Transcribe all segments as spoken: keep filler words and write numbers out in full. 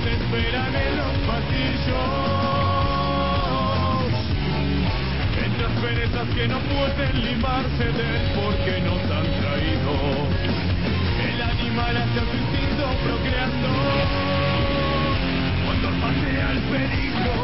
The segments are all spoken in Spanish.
te esperan en los pasillos. Entre asperezas que no pueden limarse del por qué nos han traído. El animal hacia su instinto procreando. Cuando pasea el peligro.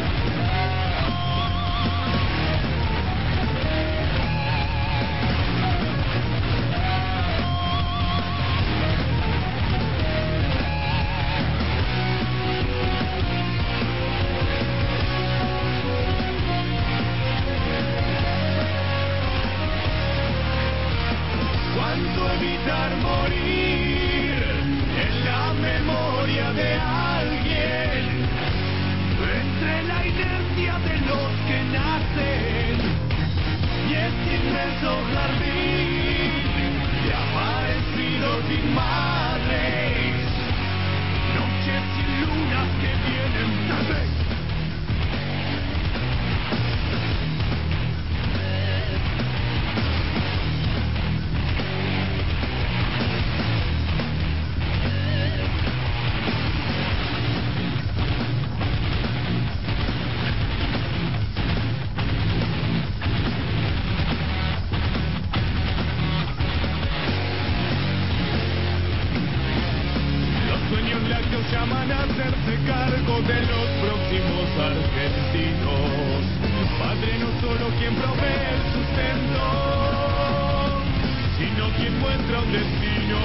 ¿Cuánto evitar morir en la memoria de alguien? Entre la inercia de los que nacen y este inmenso jardín de aparecidos sin madres, noches sin lunas que vienen tal vez. Llaman a hacerse cargo de los próximos argentinos. Padre no solo quien provee el sustento, sino quien muestra un destino.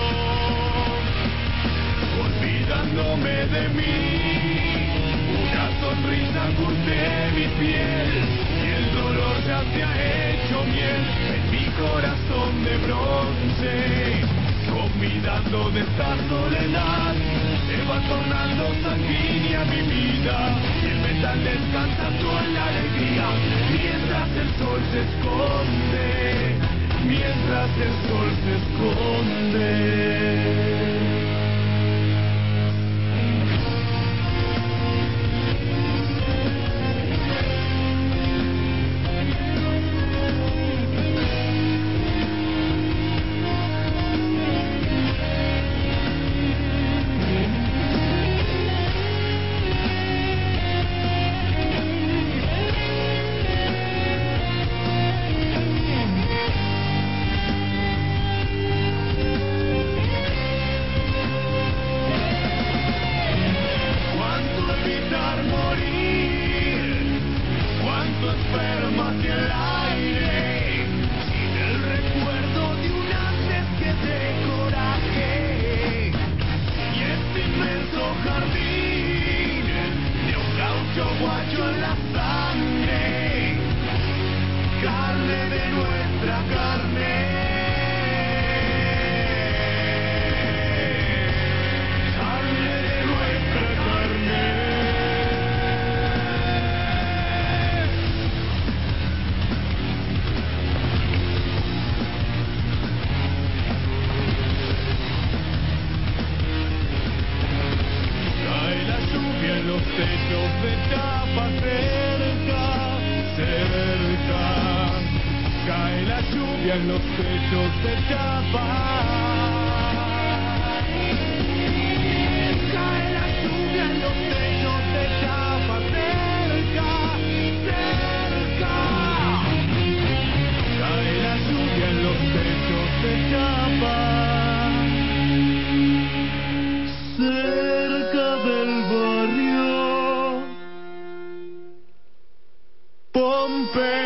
Olvidándome de mí, una sonrisa curte mi piel y el dolor ya se ha hecho miel en mi corazón de bronce. Convidando de esta soledad, se va tornando sanguínea mi vida y el metal descansando en la alegría. Mientras el sol se esconde, mientras el sol se esconde. En los techos de chapa cae la lluvia en los techos de chapa cerca, cerca. Cae la lluvia en los techos de chapa cerca del barrio Pompeya.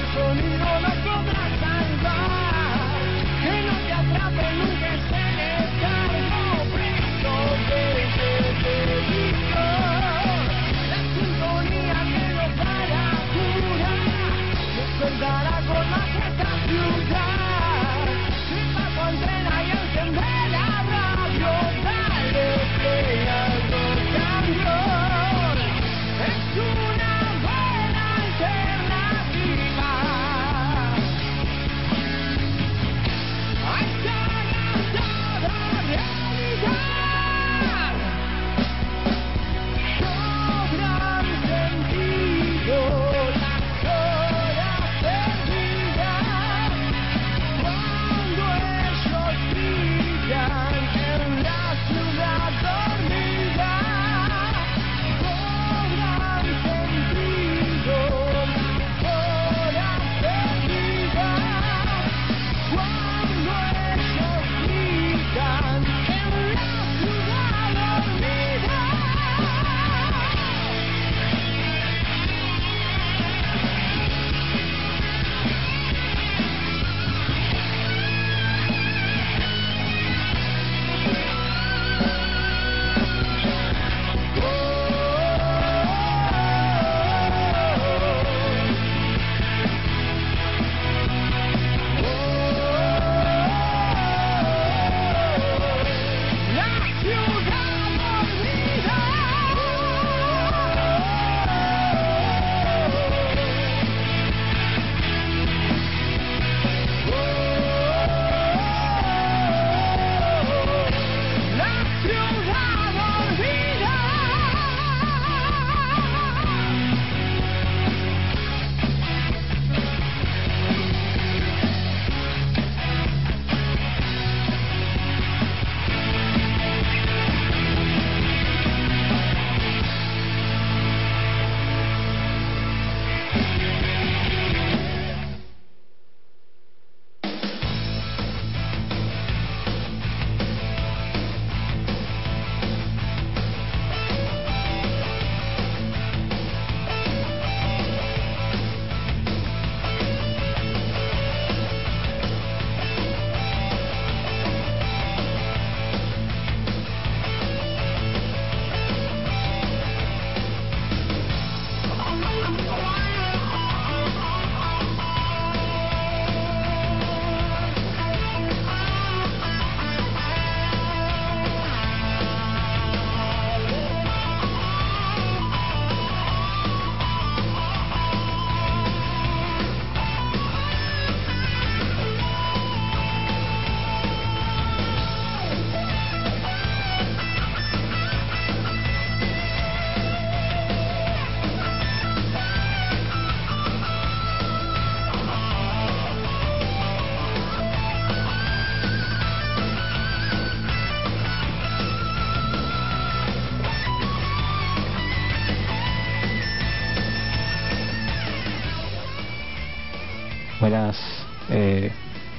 Buenas. Eh,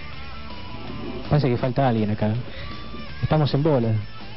parece que falta alguien acá. Estamos en bola.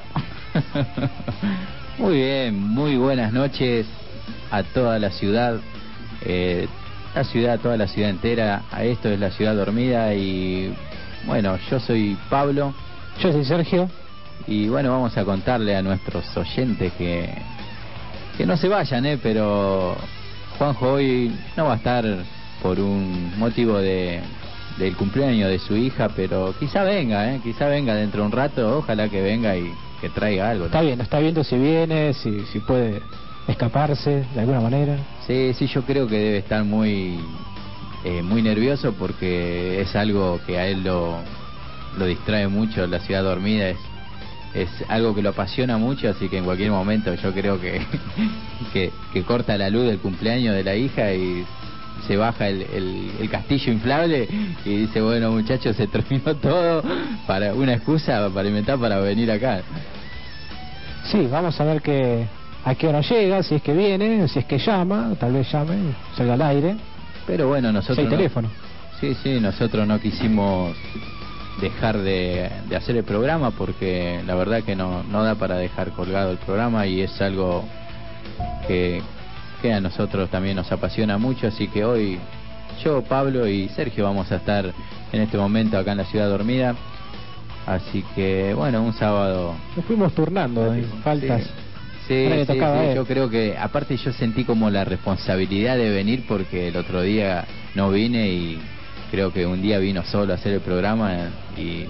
Muy bien, muy buenas noches a toda la ciudad, eh, la ciudad, toda la ciudad entera. A esto es La Ciudad Dormida y bueno, yo soy Pablo. Yo soy Sergio. Y bueno, vamos a contarle a nuestros oyentes que que no se vayan, eh, pero Juanjo hoy no va a estar por un motivo de del cumpleaños de su hija, pero quizá venga, eh, quizá venga dentro de un rato, ojalá que venga y que traiga algo, ¿no? Está bien, está viendo si viene, si si puede escaparse de alguna manera. Sí, sí, yo creo que debe estar muy eh, muy nervioso porque es algo que a él lo lo distrae mucho. La Ciudad Dormida es es algo que lo apasiona mucho, así que en cualquier momento yo creo que que, que corta la luz del cumpleaños de la hija y se baja el, el, el castillo inflable y dice, bueno muchachos, se terminó todo, para una excusa para inventar para venir acá. Sí, vamos a ver que a qué hora llega, si es que viene, si es que llama, tal vez llame, salga al aire. Pero bueno, nosotros... Si hay no, teléfono. Sí, sí, nosotros no quisimos dejar de, de hacer el programa porque la verdad que no, no da para dejar colgado el programa y es algo que, que a nosotros también nos apasiona mucho, así que hoy yo, Pablo y Sergio vamos a estar en este momento acá en la Ciudad Dormida. Así que, bueno, un sábado... Nos fuimos turnando en faltas. Sí, sí, sí, tocaba sí. Yo creo que, aparte yo sentí como la responsabilidad de venir porque el otro día no vine y creo que un día vino solo a hacer el programa y...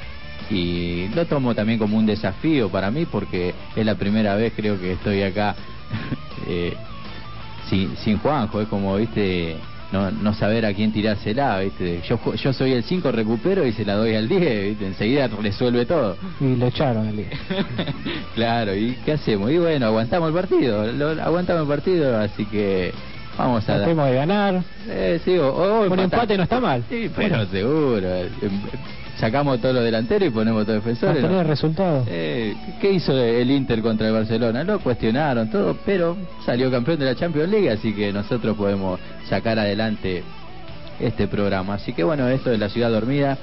y lo tomo también como un desafío para mí porque es la primera vez creo que estoy acá eh, sin, sin Juanjo. Es como, viste, no, no saber a quién tirársela, viste. Yo, yo soy el cinco, recupero y se la doy al diez, viste, enseguida resuelve todo. Y lo echaron al diez. Claro, ¿y qué hacemos? Y bueno, aguantamos el partido, lo, aguantamos el partido, así que vamos a... Tratemos de ganar. Eh, sí, o, o un empate no está mal. Sí, pero bueno, seguro. Sacamos todos los delanteros y ponemos todos defensores. ¿No? ¿No? Resultado. Eh, ¿Qué hizo el Inter contra el Barcelona? Lo cuestionaron todo, pero salió campeón de la Champions League, así que nosotros podemos sacar adelante este programa. Así que bueno, esto es la Ciudad Dormida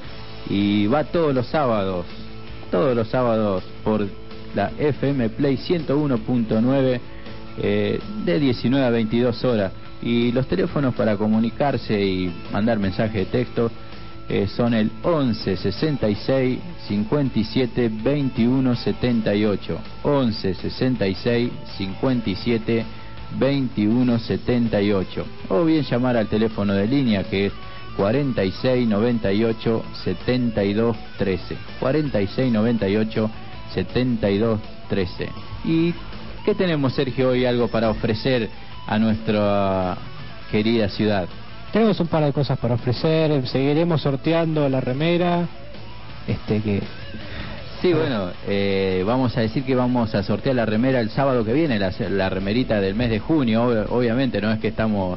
y va todos los sábados, todos los sábados por la F M Play ciento uno punto nueve eh, de diecinueve a veintidós horas. Y los teléfonos para comunicarse y mandar mensaje de texto Eh, son el once sesenta y seis cincuenta y siete veintiuno setenta y ocho, once sesenta y seis cincuenta y siete veintiuno setenta y ocho, o bien llamar al teléfono de línea que es cuarenta y seis noventa y ocho setenta y dos trece, cuarenta y seis noventa y ocho setenta y dos trece. ¿Y qué tenemos, Sergio, hoy algo para ofrecer a nuestra querida ciudad? Tenemos un par de cosas para ofrecer, seguiremos sorteando la remera, este que... Sí, bueno, eh, vamos a decir que vamos a sortear la remera el sábado que viene, la, la remerita del mes de junio, ob obviamente, no es que estamos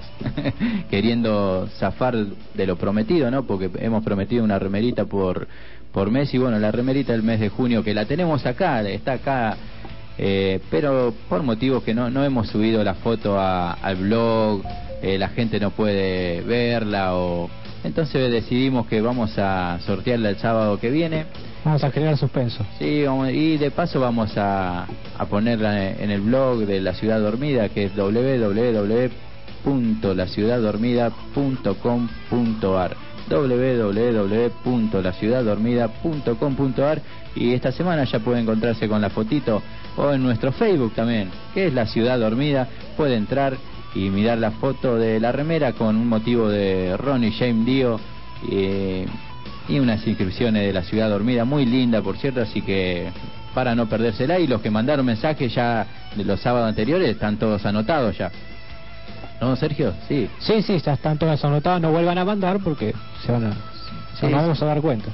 queriendo zafar de lo prometido, ¿no? Porque hemos prometido una remerita por, por mes y bueno, la remerita del mes de junio que la tenemos acá, está acá, eh, pero por motivos que no, no hemos subido la foto a, al blog. Eh, la gente no puede verla o entonces decidimos que vamos a sortearla el sábado que viene. Vamos a generar suspenso. Sí, vamos, y de paso vamos a, a ponerla en el blog de La Ciudad Dormida, que es doble u doble u doble u punto la ciudad dormida punto com punto a r, doble u doble u doble u punto la ciudad dormida punto com punto a r. Y esta semana ya puede encontrarse con la fotito o en nuestro Facebook también, que es La Ciudad Dormida. Puede entrar y mirar la foto de la remera con un motivo de Ronnie James Dio eh, y unas inscripciones de La Ciudad Dormida, muy linda por cierto, así que para no perdérsela. Y los que mandaron mensajes ya de los sábados anteriores están todos anotados ya, ¿no, Sergio? Sí, sí, sí, ya están todos anotados, no vuelvan a mandar porque se van a... Sí, nos vamos a dar cuenta.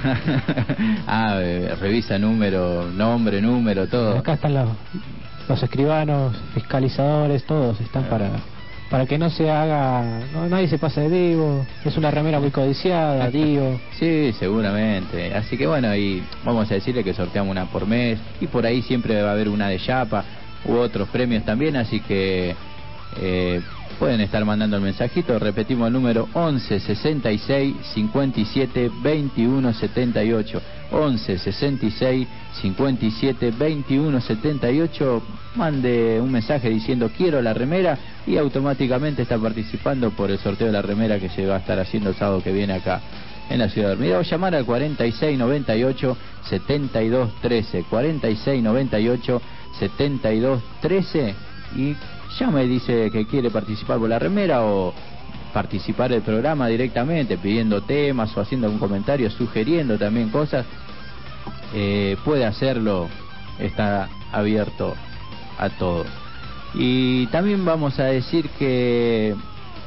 Ah, eh, revisa número, nombre, número, todo. Acá están los, los escribanos, fiscalizadores, todos están para para que no se haga, no, nadie se pase de vivo. Es una remera muy codiciada, digo. Sí, seguramente. Así que bueno, y vamos a decirle que sorteamos una por mes y por ahí siempre va a haber una de Yapa u otros premios también, así que eh, pueden estar mandando el mensajito. Repetimos el número once sesenta y seis cincuenta y siete veintiuno setenta y ocho, once sesenta y seis cincuenta y siete veintiuno setenta y ocho. Mande un mensaje diciendo quiero la remera y automáticamente está participando por el sorteo de la remera que se va a estar haciendo el sábado que viene acá en la Ciudad Dormida. O llamar al cuarenta y seis noventa y ocho setenta y dos trece, cuarenta y seis noventa y ocho setenta y dos trece, y llama y dice que quiere participar por la remera o participar del programa directamente pidiendo temas o haciendo algún comentario, sugiriendo también cosas. Eh, puede hacerlo, está abierto a todo. Y también vamos a decir que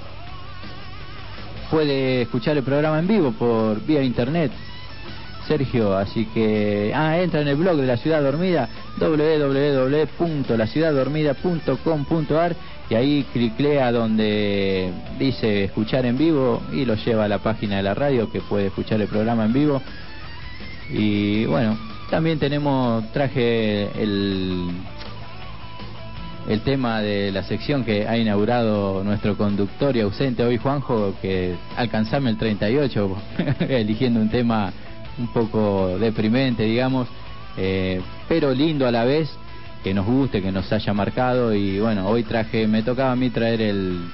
puede escuchar el programa en vivo por vía internet, Sergio, así que ah, entra en el blog de La Ciudad Dormida, doble u doble u doble u punto la ciudad dormida punto com punto a r, y ahí cliclea donde dice escuchar en vivo y lo lleva a la página de la radio que puede escuchar el programa en vivo. Y bueno, también tenemos, traje el el tema de la sección que ha inaugurado nuestro conductor y ausente hoy, Juanjo, que alcanzarme el treinta y ocho, eligiendo un tema un poco deprimente, digamos, eh, pero lindo a la vez, que nos guste, que nos haya marcado. Y bueno, hoy traje, me tocaba a mí traer el,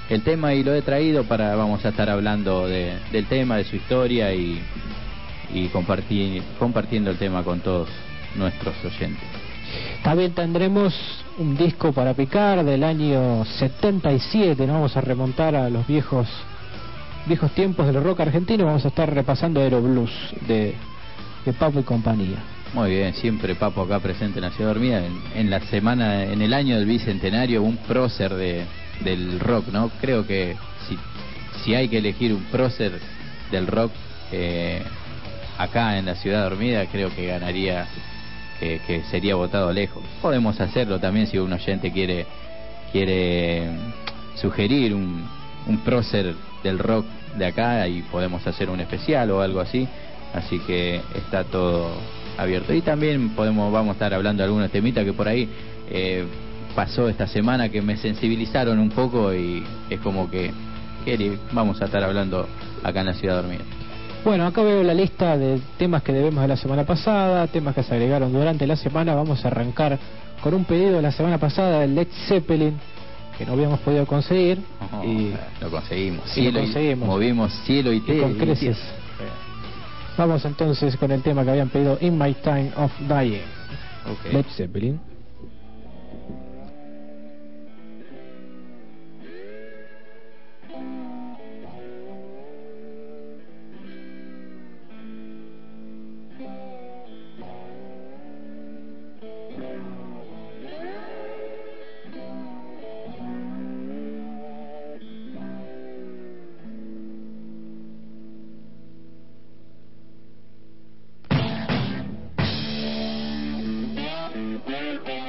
el tema y lo he traído para, vamos a estar hablando de, del tema, de su historia y, y compartir, compartiendo el tema con todos nuestros oyentes. También tendremos un disco para picar del año setenta y siete, nos vamos a remontar a los viejos viejos tiempos del rock argentino, vamos a estar repasando Aero Blues de, de Papo y compañía. Muy bien, siempre Papo acá presente en la Ciudad Dormida, en, en la semana, en el año del Bicentenario, un prócer de, del rock, ¿no? Creo que si, si hay que elegir un prócer del rock eh, acá en la Ciudad Dormida, creo que ganaría, que, que sería votado lejos. Podemos hacerlo también si un oyente quiere quiere sugerir un, un prócer del rock de acá, y podemos hacer un especial o algo así, así que está todo abierto. Y también podemos vamos a estar hablando de algunos temitas que por ahí eh, pasó esta semana que me sensibilizaron un poco, y es como que, que vamos a estar hablando acá en la Ciudad Dormida. Bueno, acá veo la lista de temas que debemos de la semana pasada, temas que se agregaron durante la semana. Vamos a arrancar con un pedido de la semana pasada del Led Zeppelin, que no habíamos podido conseguir. Oh, y lo conseguimos, y cielo lo conseguimos. Y, movimos cielo y, y te, con creces. Y vamos entonces con el tema que habían pedido, In My Time of Dying, okay. Led Zeppelin. We'll be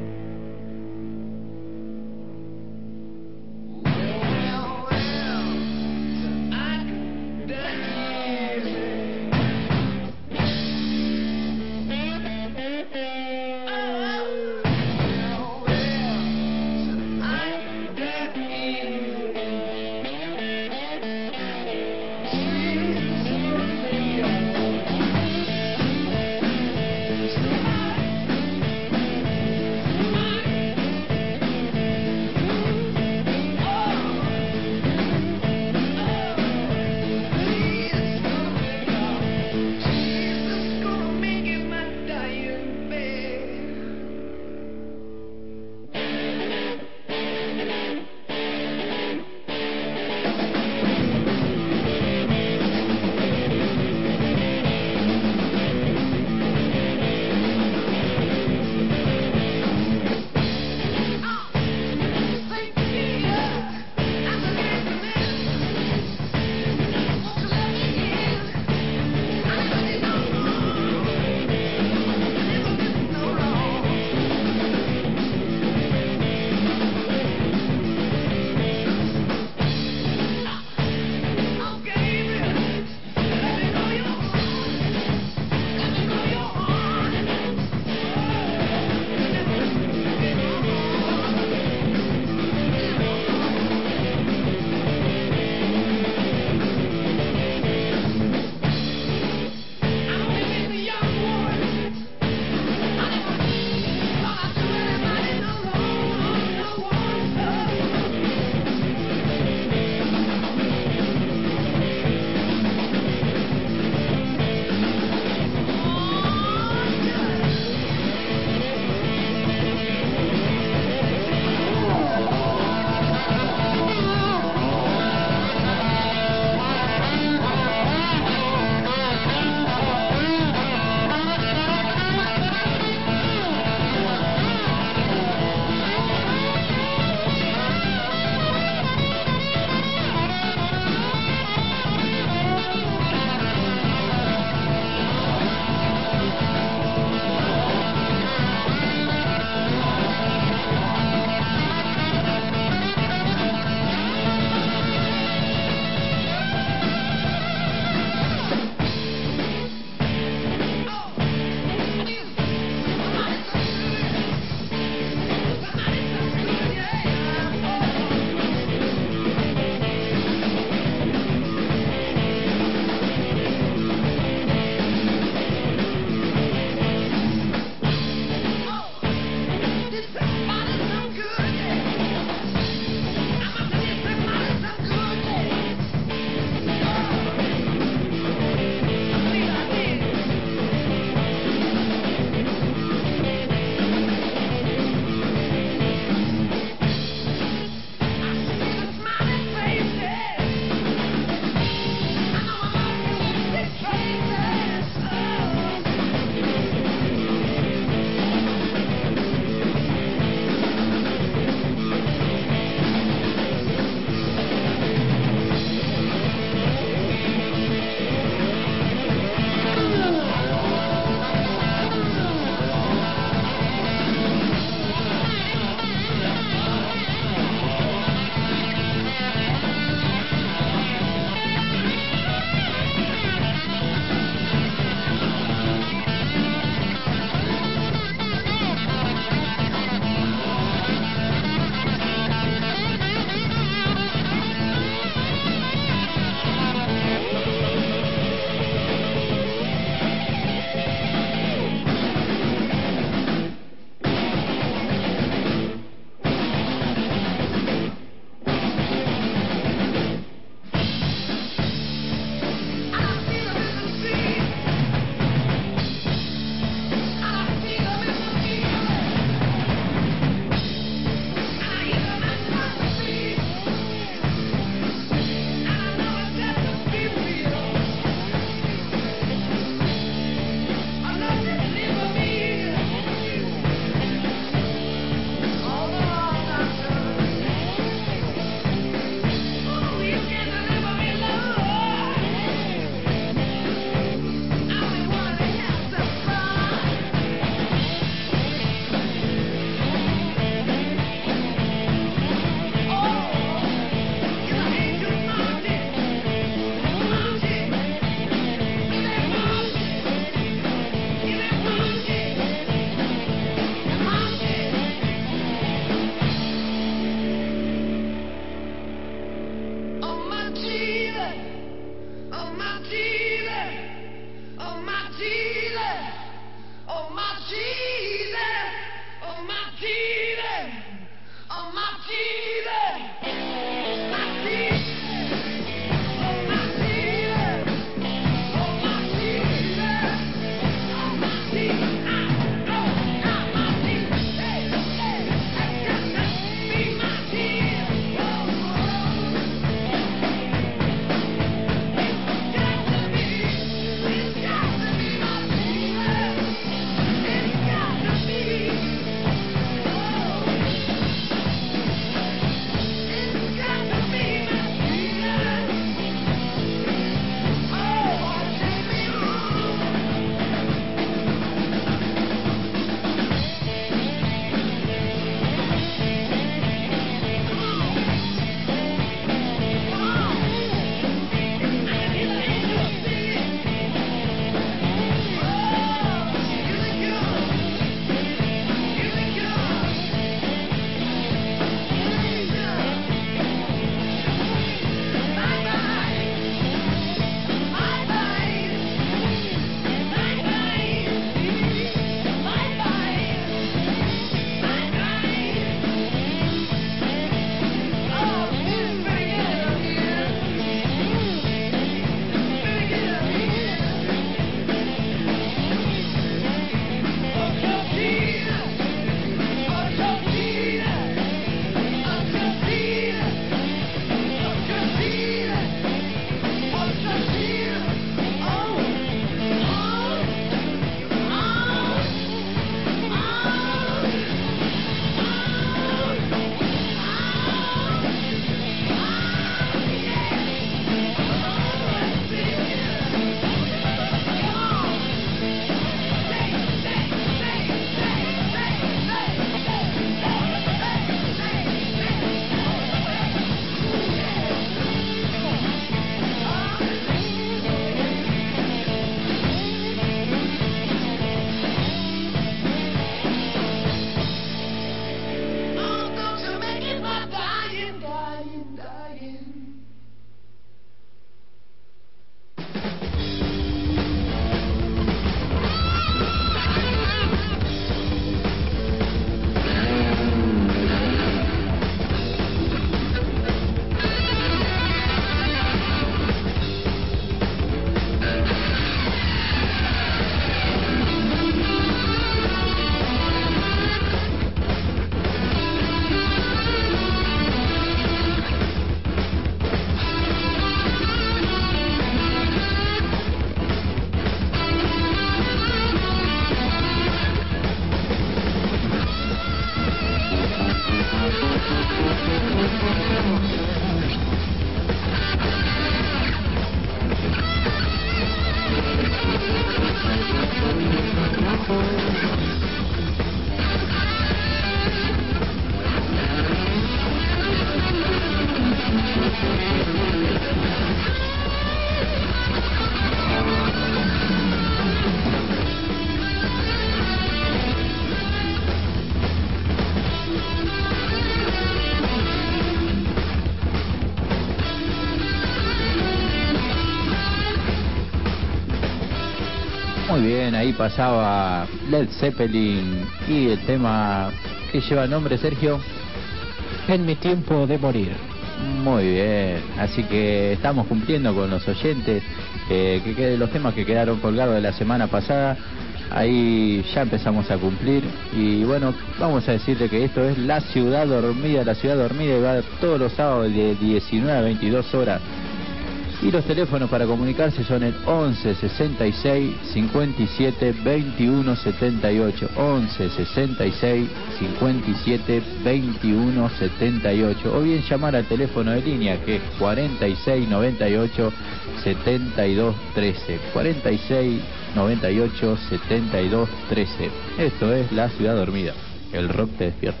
Muy bien, ahí pasaba Led Zeppelin y el tema que lleva el nombre, Sergio. En mi tiempo de morir. Muy bien, así que estamos cumpliendo con los oyentes, eh, que quede los temas que quedaron colgados de la semana pasada, ahí ya empezamos a cumplir. Y bueno, vamos a decirle que esto es La Ciudad Dormida, La Ciudad Dormida, y va todos los sábados de diecinueve a veintidós horas. Y los teléfonos para comunicarse son el once sesenta y seis cincuenta y siete veintiuno setenta y ocho, once sesenta y seis cincuenta y siete veintiuno setenta y ocho, o bien llamar al teléfono de línea que es cuarenta y seis noventa y ocho setenta y dos trece, cuarenta y seis noventa y ocho setenta y dos trece. Esto es La Ciudad Dormida, el rock te despierta.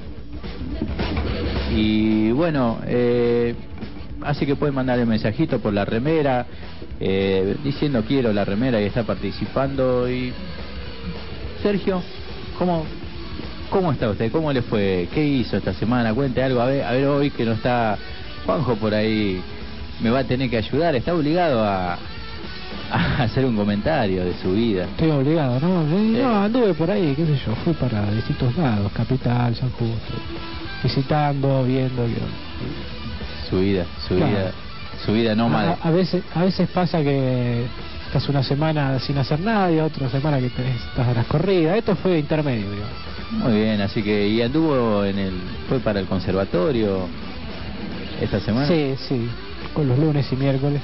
Y bueno, eh así que pueden mandarle mensajito por la remera, eh, diciendo quiero la remera y está participando. Y Sergio, ¿cómo, ¿cómo está usted? ¿Cómo le fue? ¿Qué hizo esta semana? Cuente algo, a ver, a ver hoy que no está Juanjo por ahí, me va a tener que ayudar, está obligado a, a hacer un comentario de su vida. Estoy obligado, ¿no? Sí. No, anduve por ahí, qué sé yo, fui para distintos lados, Capital, San Justo, visitando, viendo, viendo. Su vida, su claro. vida, su vida nómada. A, a veces, a veces pasa que estás una semana sin hacer nada y otra semana que tenés, estás a las corridas. Esto fue intermedio, digamos. Muy bien, así que y anduvo en el, fue para el conservatorio esta semana. Sí, sí, con los lunes y miércoles.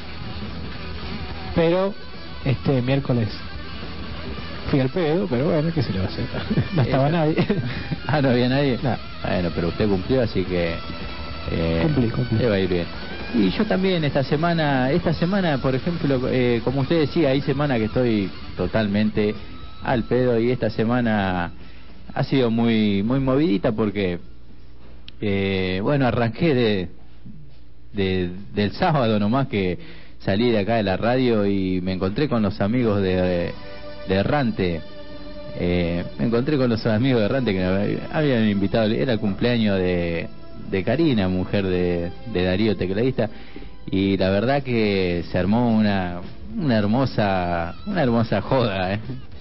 Pero este miércoles fui al pedo, pero bueno, ¿qué se le va a hacer? No estaba Esa. nadie. Ah, no había nadie. No. Bueno, pero usted cumplió, así que Eh, cumplí, cumplí. le va a ir bien. Y yo también esta semana, esta semana por ejemplo, eh, como usted decía, hay semana que estoy totalmente al pedo, y esta semana ha sido muy muy movidita porque eh, bueno, arranqué de, de del sábado nomás que salí de acá de la radio y me encontré con los amigos de, de Errante. Eh, me encontré con los amigos de Errante que me habían invitado, era el cumpleaños de de Karina, mujer de, de Darío, tecladista, y la verdad que se armó una una hermosa una hermosa joda, ¿eh?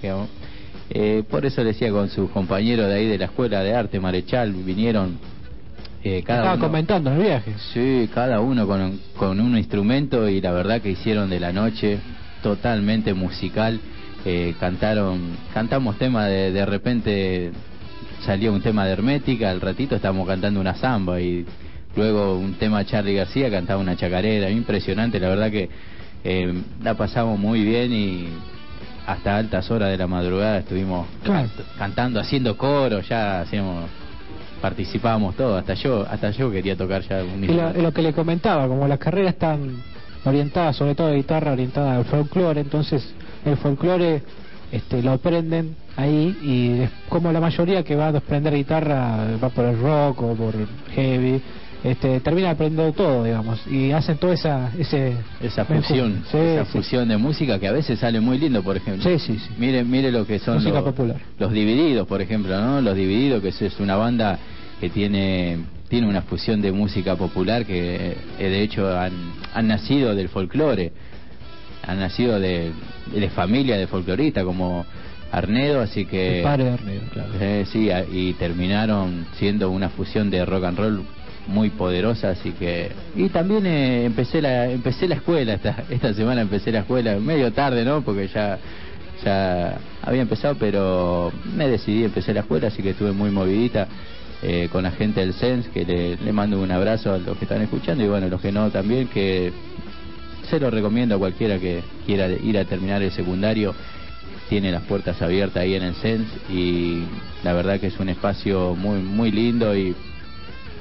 Eh, por eso decía, con sus compañeros de ahí de la Escuela de Arte Marechal, vinieron eh, cada Estaba uno, comentando el viaje. Sí, cada uno con, con un instrumento, y la verdad que hicieron de la noche totalmente musical. Eh, cantaron, cantamos temas de, de repente salió un tema de Hermética, al ratito estábamos cantando una samba, y luego un tema de Charly García, cantaba una chacarera. Impresionante, la verdad que eh, la pasamos muy bien, y hasta altas horas de la madrugada estuvimos claro. cantando, haciendo coro, ya hacíamos, participábamos todos, hasta yo hasta yo quería tocar ya un y lo, lo que le comentaba, como las carreras están orientadas, sobre todo de guitarra, orientada al folclore, entonces el folclore este, lo aprenden ahí, y es como la mayoría que va a desprender guitarra va por el rock o por heavy, este, termina aprendiendo todo, digamos, y hacen toda esa ese esa fusión, sí, esa sí. fusión de música que a veces sale muy lindo. Por ejemplo, sí, sí, sí. mire mire lo que son música los, popular. Los Divididos, por ejemplo, ¿no? Los Divididos, que es una banda que tiene tiene una fusión de música popular, que eh, de hecho han, han nacido del folclore, han nacido de, de familia de folcloristas como Arnedo, así que el padre de Arnedo, claro. Eh, sí, y terminaron siendo una fusión de rock and roll muy poderosa, así que y también eh, empecé la empecé la escuela esta esta semana empecé la escuela medio tarde, ¿no? Porque ya ya había empezado, pero me decidí, empecé la escuela, así que estuve muy movidita eh, con la gente del C E N S, que le, le mando un abrazo a los que están escuchando, y bueno, los que no también, que se lo recomiendo a cualquiera que quiera ir a terminar el secundario. Tiene las puertas abiertas ahí en el C E N S, y la verdad que es un espacio muy muy lindo, y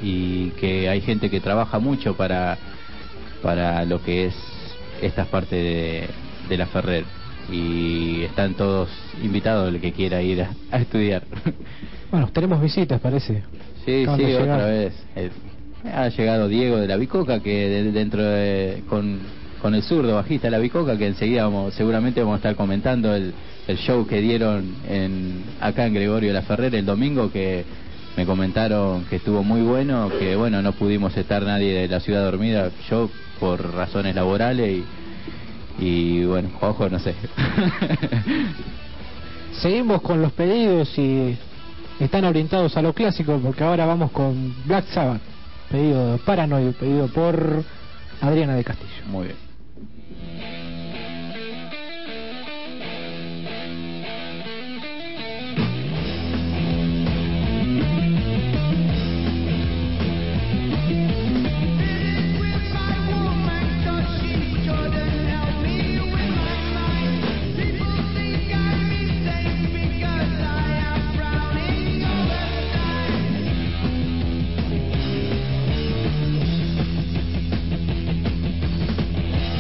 y que hay gente que trabaja mucho para, para lo que es esta parte de, de la Ferrer, y están todos invitados el que quiera ir a, a estudiar. Bueno, tenemos visitas, parece. Sí, Acaban sí, de llegar. otra vez. Eh, ha llegado Diego de la Bicoca, que de- dentro de, con, con el zurdo bajista de la Bicoca, que enseguida vamos, seguramente vamos a estar comentando el, el show que dieron en, acá en Gregorio La Ferrer el domingo, que me comentaron que estuvo muy bueno, que bueno, no pudimos estar nadie de la Ciudad Dormida, yo por razones laborales, y, y bueno, ojo, no sé. Seguimos con los pedidos y están orientados a lo clásico, porque ahora vamos con Black Sabbath, pedido de Paranoid, pedido por Adriana de Castillo. Muy bien. Because I am frowning over time.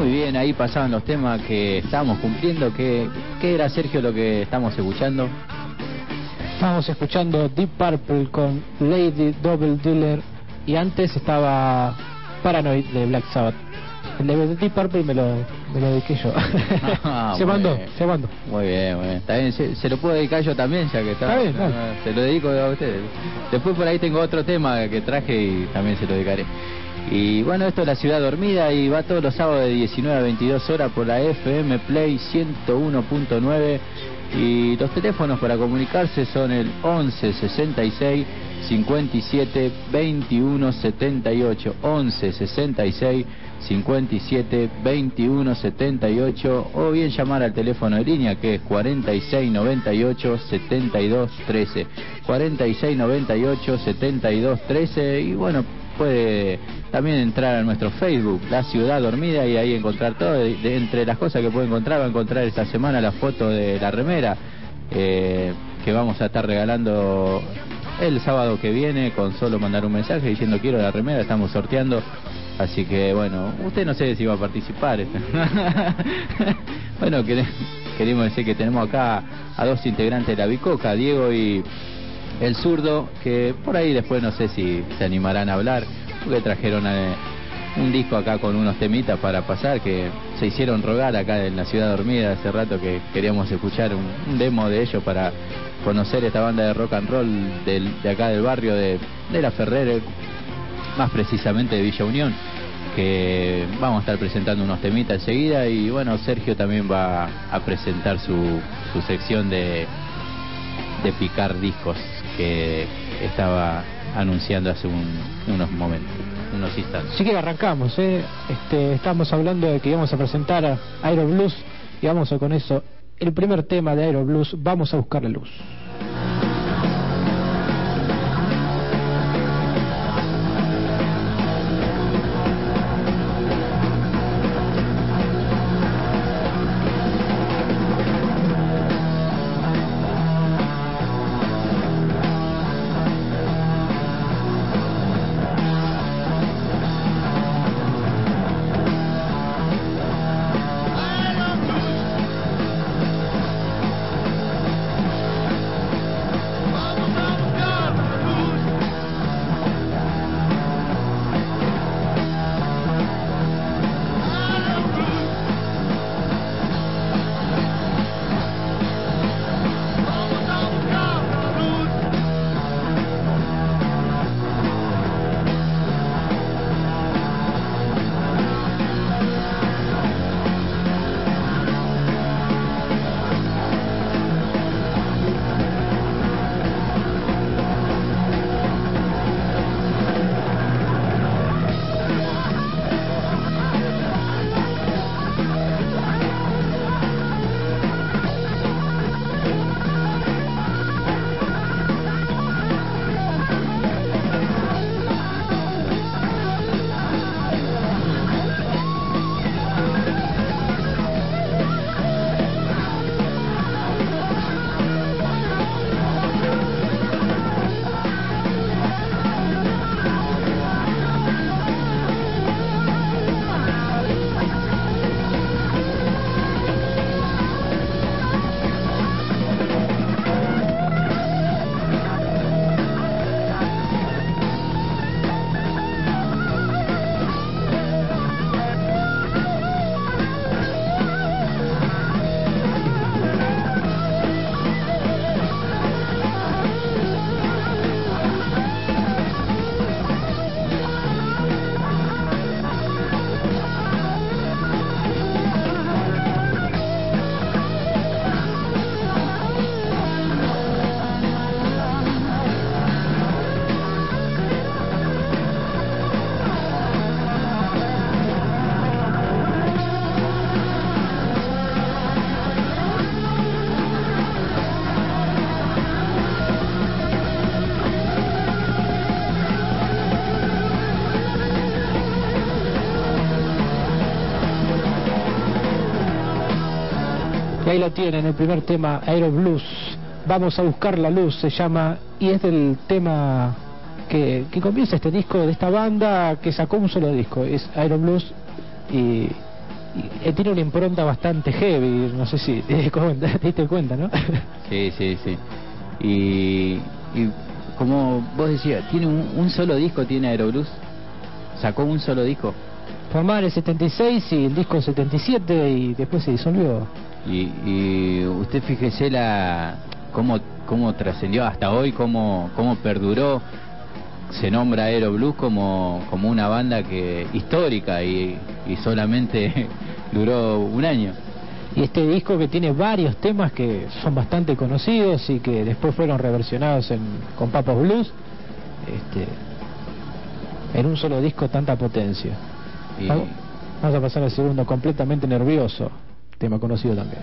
Muy bien, ahí pasaban los temas que estábamos cumpliendo. ¿Qué, qué era, Sergio, lo que estamos escuchando? Estamos escuchando Deep Purple con Lady Double Dealer, y antes estaba Paranoid de Black Sabbath. El de Deep Purple me lo, me lo dediqué yo. Ah, se mandó, bien. se mandó. Muy bien, muy bien. Está bien, se, se lo puedo dedicar yo también, ya que está. Está bien, no, no, se lo dedico a ustedes. Después por ahí tengo otro tema que traje y también se lo dedicaré. Y bueno, esto es La Ciudad Dormida y va todos los sábados de diecinueve a veintidós horas por la F M Play ciento uno punto nueve. Y los teléfonos para comunicarse son el once sesenta y seis cincuenta y siete veintiuno setenta y ocho, once sesenta y seis cincuenta y siete veintiuno setenta y ocho, o bien llamar al teléfono de línea que es cuarenta y seis noventa y ocho setenta y dos trece, cuarenta y seis noventa y ocho setenta y dos trece. Y bueno, puede también entrar a nuestro Facebook, La Ciudad Dormida, y ahí encontrar todo. De, de, entre las cosas que puede encontrar, va a encontrar esta semana la foto de la remera eh, que vamos a estar regalando el sábado que viene, con solo mandar un mensaje diciendo quiero la remera, estamos sorteando. Así que bueno, usted no sé si va a participar. Bueno, queremos decir que tenemos acá a dos integrantes de la Bicoca, Diego y el Zurdo, que por ahí después no sé si se animarán a hablar, porque trajeron eh, un disco acá con unos temitas para pasar, que se hicieron rogar acá en La Ciudad Dormida hace rato, que queríamos escuchar un, un demo de ellos para conocer esta banda de rock and roll del, de acá del barrio de, de La Ferrer, más precisamente de Villa Unión, que vamos a estar presentando unos temitas enseguida. Y bueno, Sergio también va a presentar su, su sección de, de picar discos, que estaba anunciando hace un, unos momentos, unos instantes. Sí que arrancamos, ¿eh? Este, estamos hablando de que íbamos a presentar a Aero Blues, y vamos a con eso. El primer tema de Aero Bluos, Vamos a buscar la luz. Ahí lo tienen, el primer tema, Aero Blues, Vamos a buscar la luz se llama, y es del tema que, que comienza este disco de esta banda que sacó un solo disco, es Aero Blues, y y, eh, tiene una impronta bastante heavy, no sé si te diste cuenta, te diste cuenta, ¿no? Sí, sí, sí. Y, y como vos decías, tiene un, un solo disco, tiene Aeroblues. Sacó un solo disco. Formaba en el setenta y seis y el disco setenta y siete y después se disolvió. Y, y usted fíjese la cómo cómo trascendió hasta hoy, cómo cómo perduró. Se nombra Aeroblues como como una banda que histórica y, y solamente duró un año. Y este disco que tiene varios temas que son bastante conocidos y que después fueron reversionados en, con Papos Blues, este, en un solo disco tanta potencia. Y... Vamos, vamos a pasar al segundo, Completamente Nervioso, tema conocido también.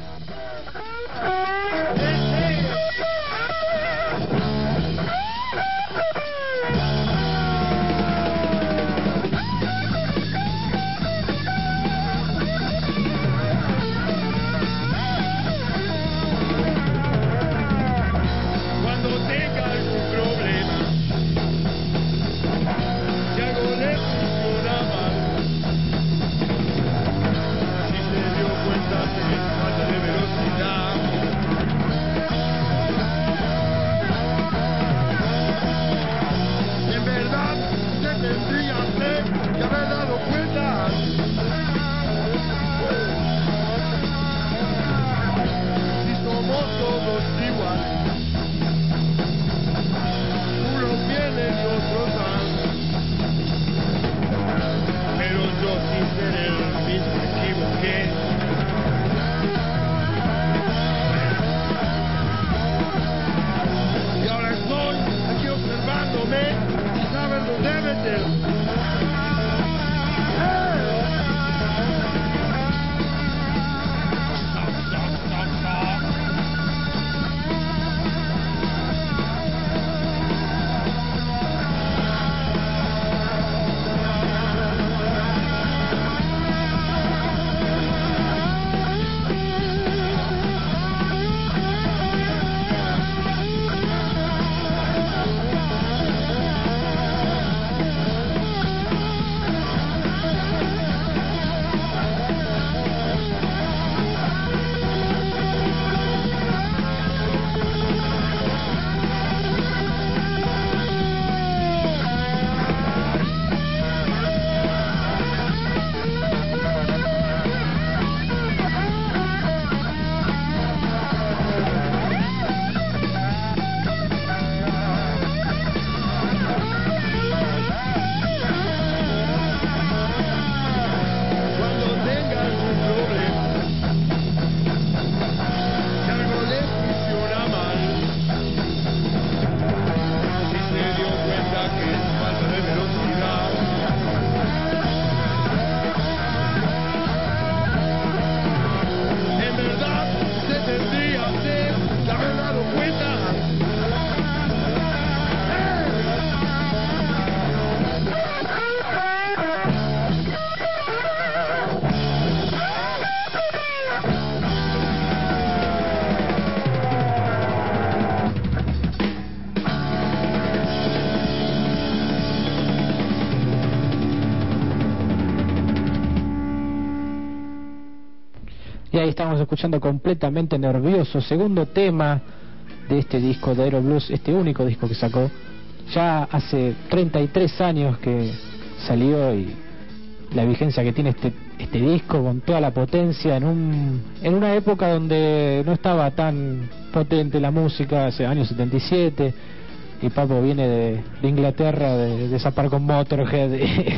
Y ahí estamos escuchando Completamente Nervioso, segundo tema de este disco de Aeroblues, este único disco que sacó. Ya hace treinta y tres años que salió y la vigencia que tiene este este disco con toda la potencia en un en una época donde no estaba tan potente la música, hace años setenta y siete, y Papo viene de, de Inglaterra, de, de zapar con Motorhead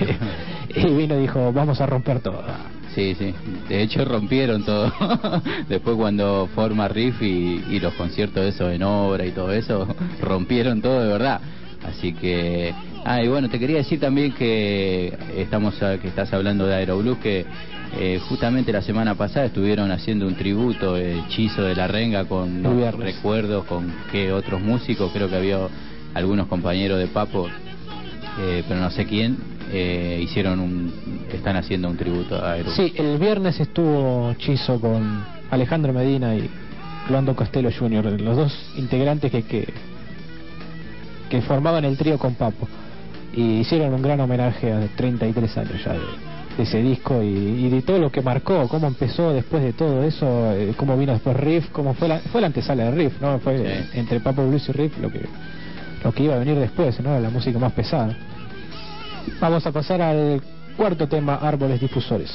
y, y vino y dijo, vamos a romper todo. Sí, sí, de hecho rompieron todo. Después cuando forma Riff y, y los conciertos esos en obra y todo eso, rompieron todo de verdad. Así que, ah, y bueno, te quería decir también que estamos que estás hablando de Aeroblues, que eh, justamente la semana pasada estuvieron haciendo un tributo, eh, Hechizo de la Renga, con no recuerdos con qué otros músicos, creo que había algunos compañeros de Papo, eh, pero no sé quién, eh, hicieron un, están haciendo un tributo a Aeroblues. Sí, el viernes estuvo Hechizo con Alejandro Medina y Rolando Castelo junior, los dos integrantes que, que que formaban el trío con Papo, y hicieron un gran homenaje a treinta y tres años ya de, de ese disco y, y de todo lo que marcó, cómo empezó después de todo eso, eh, cómo vino después Riff, cómo fue la, fue la antesala de Riff, ¿no? Fue sí. entre Papo Blues y Riff lo que lo que iba a venir después, ¿no? La música más pesada. Vamos a pasar al cuarto tema, Árboles Difusores.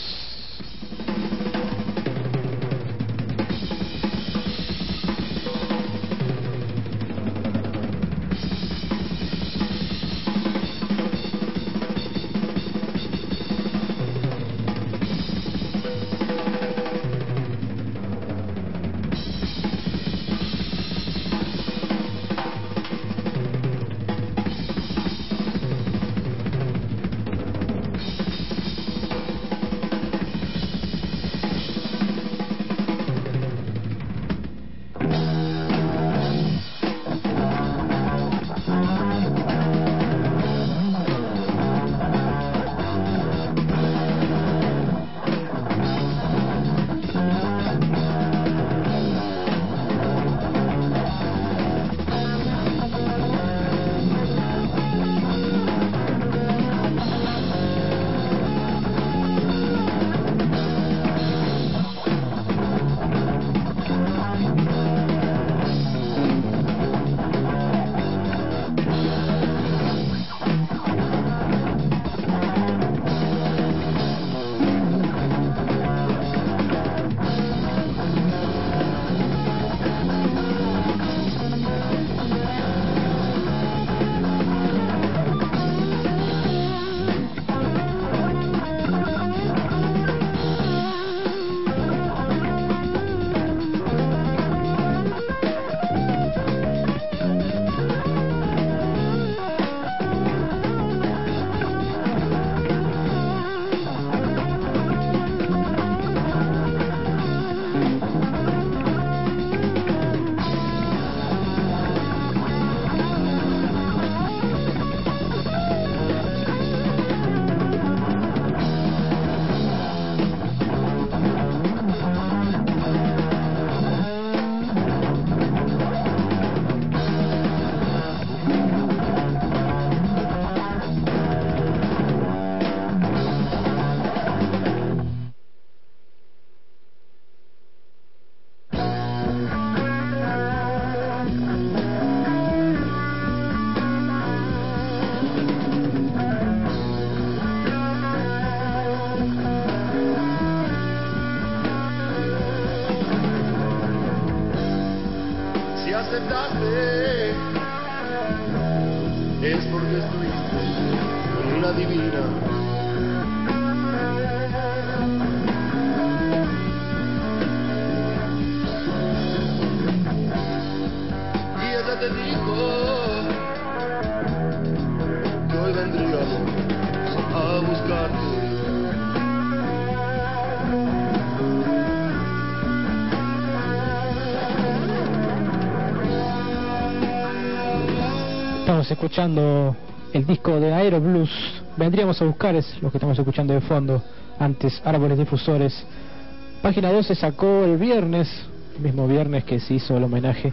Escuchando el disco de Aero Blues. Vendríamos a buscar, es lo que estamos escuchando de fondo, antes Árboles Difusores. Página doce sacó el viernes, el mismo viernes que se hizo el homenaje,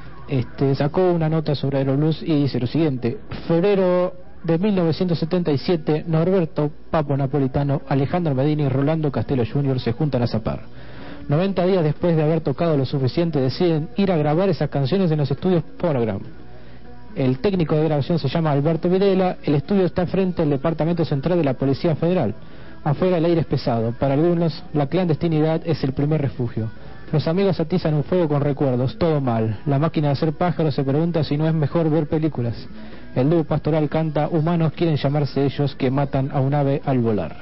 este, sacó una nota sobre Aero Blues y dice lo siguiente: febrero de mil novecientos setenta y siete, Norberto Papo Napolitano, Alejandro Medina y Rolando Castelo junior se juntan a zapar. noventa días después de haber tocado lo suficiente, deciden ir a grabar esas canciones en los estudios Phonogram. El técnico de grabación se llama Alberto Videla. El estudio está frente al Departamento Central de la Policía Federal. Afuera el aire es pesado. Para algunos, la clandestinidad es el primer refugio. Los amigos atizan un fuego con recuerdos. Todo mal. La máquina de hacer pájaros se pregunta si no es mejor ver películas. El dúo pastoral canta: humanos quieren llamarse ellos que matan a un ave al volar.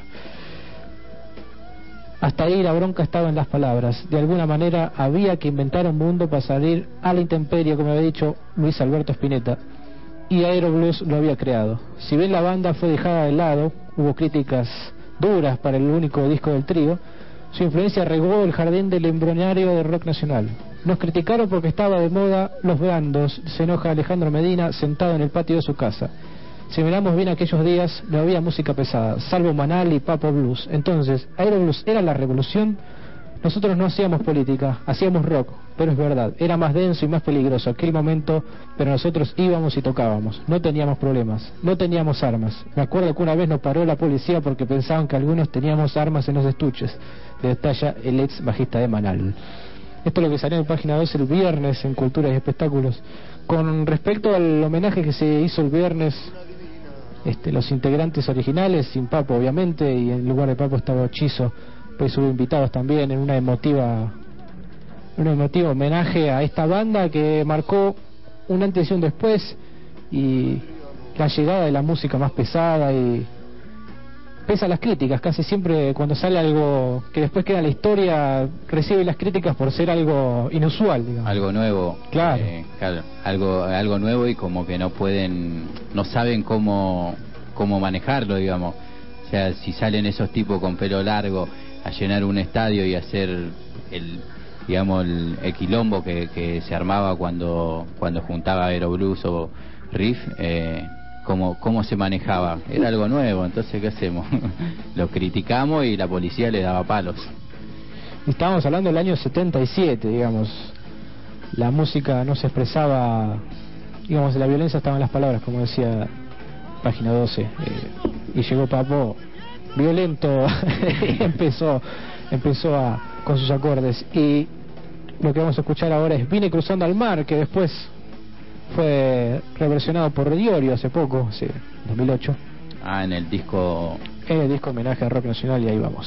Hasta ahí la bronca estaba en las palabras. De alguna manera había que inventar un mundo para salir a la intemperie, como había dicho Luis Alberto Spinetta, y Aero Blues lo había creado. Si bien la banda fue dejada de lado, hubo críticas duras para el único disco del trío, su influencia regó el jardín del embrionario del rock nacional. Nos criticaron porque estaba de moda los bandos, se enoja Alejandro Medina sentado en el patio de su casa. Si miramos bien aquellos días, no había música pesada, salvo Manal y Papo Blues. Entonces, Aero Blues era la revolución. nosotros no hacíamos política, hacíamos rock, pero es verdad, era más denso y más peligroso aquel momento, pero nosotros íbamos y tocábamos, no teníamos problemas, no teníamos armas. Me acuerdo que una vez nos paró la policía porque pensaban que algunos teníamos armas en los estuches, detalla el ex bajista de Manal. Esto es lo que salió en página dos el viernes en Cultura y Espectáculos. Con respecto al homenaje que se hizo el viernes, este, los integrantes originales, sin Papo obviamente, y en lugar de Papo estaba Chizo, pues hubo invitados también en una emotiva un emotivo homenaje a esta banda que marcó un antes y un después, y la llegada de la música más pesada, y pese a las críticas, casi siempre cuando sale algo que después queda en la historia, recibe las críticas por ser algo inusual, digamos. Algo nuevo. Claro. Eh, claro, algo algo nuevo, y como que no pueden, no saben cómo cómo manejarlo, digamos. O sea, si salen esos tipos con pelo largo a llenar un estadio y hacer el, digamos, el, el quilombo que, que se armaba cuando cuando juntaba Aeroblues o Riff, eh, cómo, cómo se manejaba, era algo nuevo. Entonces, ¿qué hacemos? Lo criticamos y la policía le daba palos. Estábamos hablando del año setenta y siete, digamos, la música no se expresaba, digamos, la violencia estaba en las palabras, como decía página doce, eh, y llegó Papo violento y empezó empezó a con sus acordes. Y lo que vamos a escuchar ahora es Vine cruzando al mar, que después fue reversionado por Diorio hace poco, hace dos mil ocho. Ah, en el disco... En el disco homenaje a rock nacional, y ahí vamos.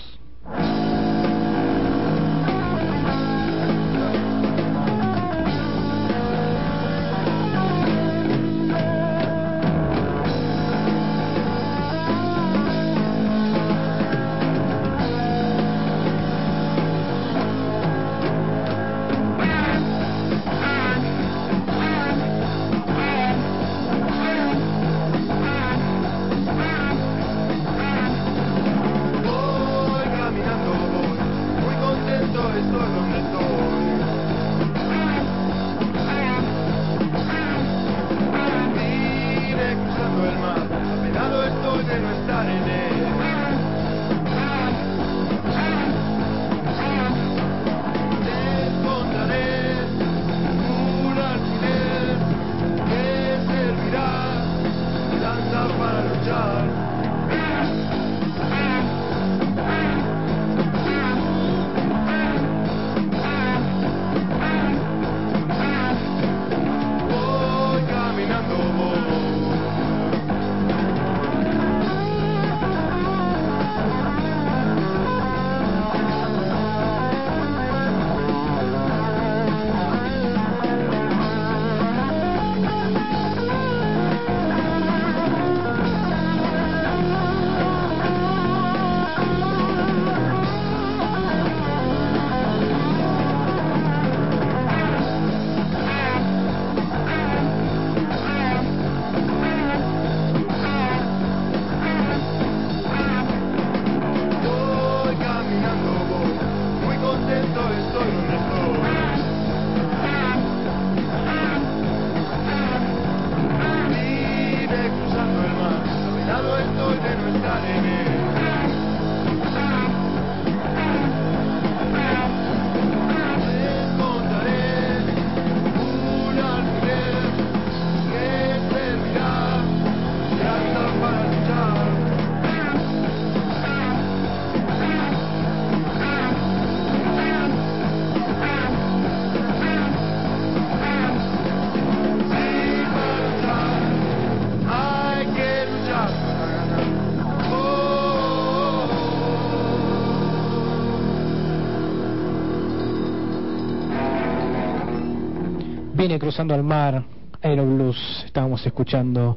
Vine cruzando al mar, Aeroblues, estábamos escuchando.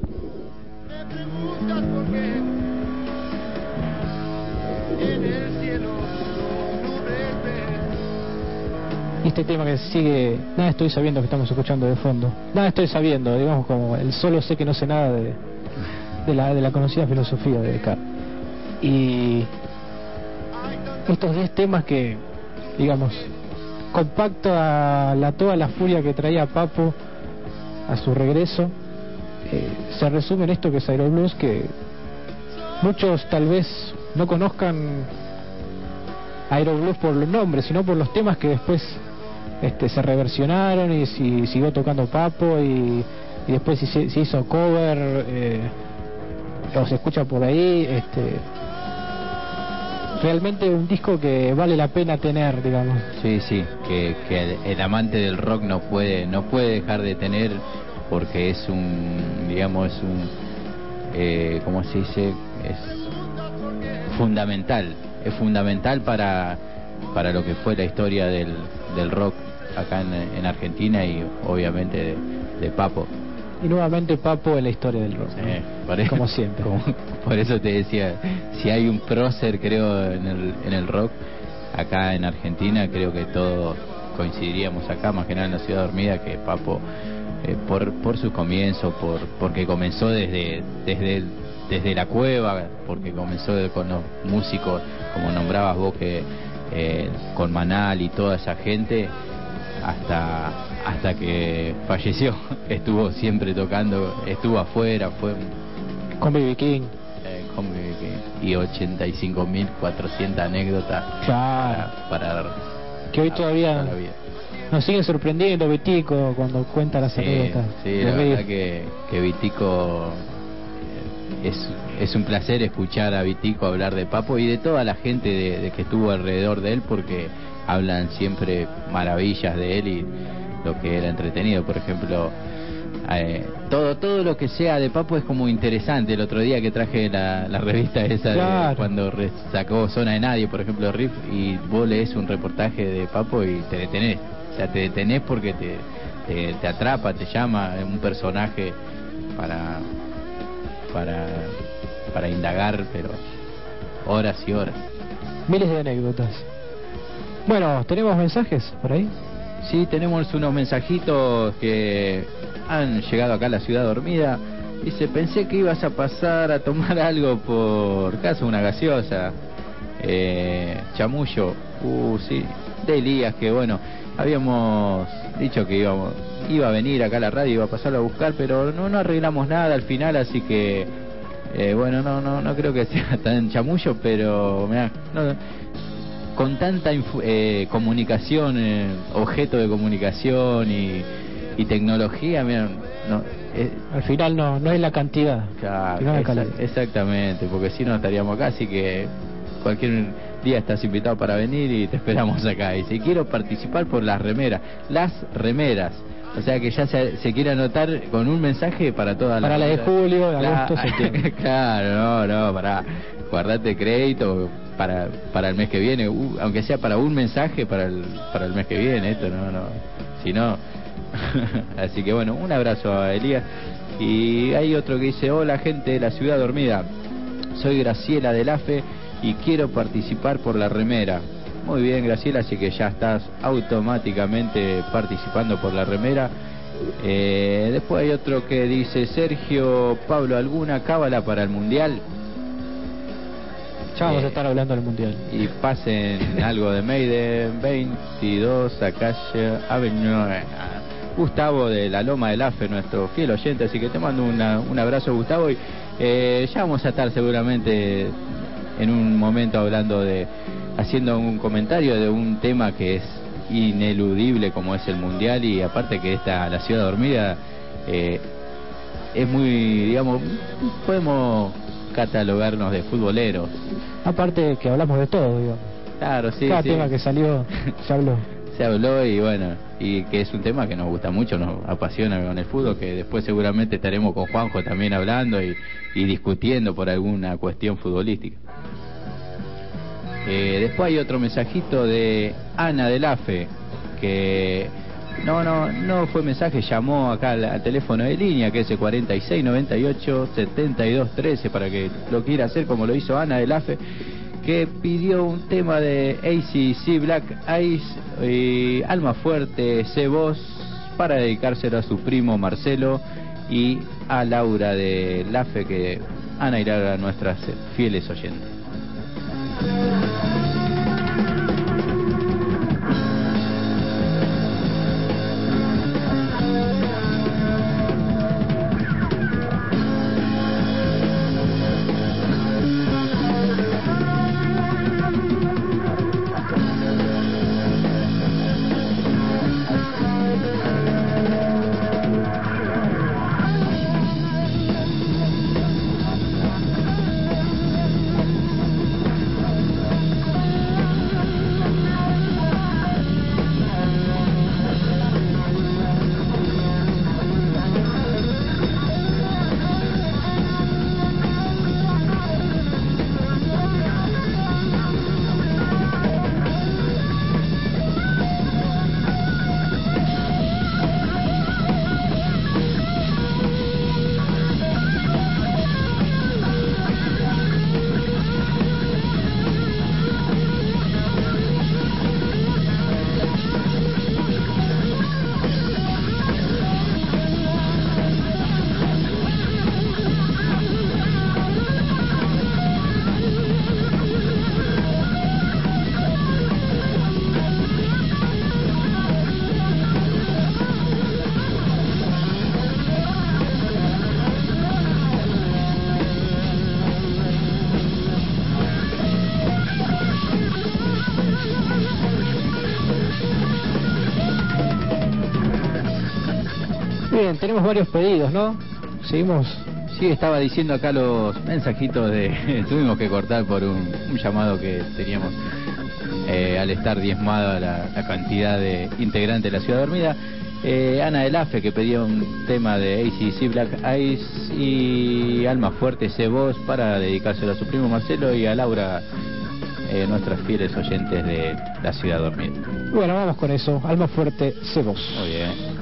Me preguntas por qué en el cielo nubes ves. Y este tema que sigue, nada estoy sabiendo, que estamos escuchando de fondo. Nada estoy sabiendo, digamos, como el solo sé que no sé nada de, de, la, de la conocida filosofía de Descartes. Y estos diez temas que, digamos, compacta la, toda la furia que traía Papo a su regreso, eh, se resume en esto que es Aeroblues, que muchos tal vez no conozcan Aeroblues por los nombres, sino por los temas que después este, se reversionaron y si, siguió tocando Papo y, y después se, se hizo cover, eh, o se escucha por ahí. Este, realmente un disco que vale la pena tener, digamos. Sí, sí, que, que el, el amante del rock no puede no puede dejar de tener, porque es un, digamos, es un, eh, ¿cómo se dice? Es fundamental, es fundamental para para lo que fue la historia del, del rock acá en, en Argentina y obviamente de, de Papo. Y nuevamente Papo en la historia del rock, sí, ¿no? por eso, como siempre. Como, por eso te decía, si hay un prócer, creo, en el, en el rock, acá en Argentina, creo que todos coincidiríamos acá, más que nada en la Ciudad Dormida, que Papo, eh, por por sus comienzos, por porque comenzó desde desde desde la cueva, porque comenzó de, con los músicos, como nombrabas vos, que eh, con Manal y toda esa gente, hasta hasta que falleció. Estuvo siempre tocando, estuvo afuera, fue con B B King, eh, con B B King y ochenta y cinco mil cuatrocientas anécdotas, claro, para, para que hoy todavía nos sigue sorprendiendo Vitico cuando cuenta las sí, anécdotas. Sí, la verdad que, que Vitico, es, es un placer escuchar a Vitico hablar de Papo y de toda la gente de, de que estuvo alrededor de él, porque hablan siempre maravillas de él y lo que era entretenido. Por ejemplo, eh, todo todo lo que sea de Papo es como interesante. El otro día que traje la, la revista esa, claro, de cuando re, sacó Zona de Nadie, por ejemplo, Riff, y vos lees un reportaje de Papo y te detenés. O sea, te detenés porque te, te, te atrapa, te llama, es un personaje para para para indagar, pero horas y horas. Miles de anécdotas. Bueno, ¿tenemos mensajes por ahí? Sí, tenemos unos mensajitos que han llegado acá a la Ciudad Dormida. Dice, pensé que ibas a pasar a tomar algo por casa, una gaseosa. Eh, chamullo, uh, sí, de Elías, que bueno, habíamos dicho que íbamos, iba a venir acá a la radio, iba a pasarlo a buscar, pero no, no arreglamos nada al final, así que, eh, bueno, no, no, no creo que sea tan chamullo, pero mirá, no, con tanta eh, comunicación, eh, objeto de comunicación y, y tecnología, mira, no, eh, al final no no es la cantidad, claro, no la exa exactamente, porque si no estaríamos acá, así que cualquier día estás invitado para venir y te esperamos acá. Y si quiero participar por las remeras, las remeras, o sea que ya se, se quiere anotar con un mensaje para toda la... Para la de julio, de agosto, la... septiembre. Claro, no, no, para guardarte crédito para para el mes que viene, uh, aunque sea para un mensaje para el para el mes que viene, esto no, no, si no... Así que bueno, un abrazo a Elías. Y hay otro que dice, hola gente de la Ciudad Dormida, soy Graciela del A F E y quiero participar por la remera. Muy bien, Graciela, así que ya estás automáticamente participando por la remera. Eh, después hay otro que dice, Sergio Pablo, ¿alguna cábala para el Mundial? Ya vamos eh, a estar hablando del Mundial. Y pasen algo de Maiden, veintidós, Acacia Avenue. Gustavo de la Loma del A F E, nuestro fiel oyente, así que te mando una, un abrazo, Gustavo, y eh, ya vamos a estar seguramente en un momento hablando de, haciendo un comentario de un tema que es ineludible como es el Mundial, y aparte que esta, la Ciudad Dormida, eh, es muy, digamos, podemos catalogarnos de futboleros. Aparte que hablamos de todo, digo. Claro, sí, cada sí. tema que salió, se habló. Se habló y bueno, y que es un tema que nos gusta mucho, nos apasiona con el fútbol, que después seguramente estaremos con Juanjo también hablando y, y discutiendo por alguna cuestión futbolística. Eh, después hay otro mensajito de Ana del A F E, que no, no, no fue mensaje, llamó acá al, al teléfono de línea, que es el cuarenta y seis noventa y ocho setenta y dos trece, para que lo quiera hacer como lo hizo Ana del A F E, que pidió un tema de A C C Black Eyes y Alma Fuerte, Sé Vos, para dedicárselo a su primo Marcelo y a Laura de la F E, que Ana y Laura, nuestras fieles oyentes. Bien, tenemos varios pedidos, ¿no? Seguimos. Sí, estaba diciendo acá los mensajitos de... tuvimos que cortar por un, un llamado que teníamos eh, al estar diezmada la, la cantidad de integrantes de la Ciudad Dormida. Eh, Ana del Afe, que pedía un tema de A C D C, Black Eyes y Alma Fuerte, Sé Vos, para dedicárselo a su primo Marcelo y a Laura, eh, nuestras fieles oyentes de la Ciudad Dormida. Bueno, vamos con eso. Alma Fuerte, Sé Vos. Muy bien.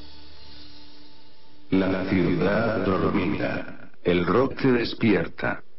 La ciudad dormida. El rock te despierta.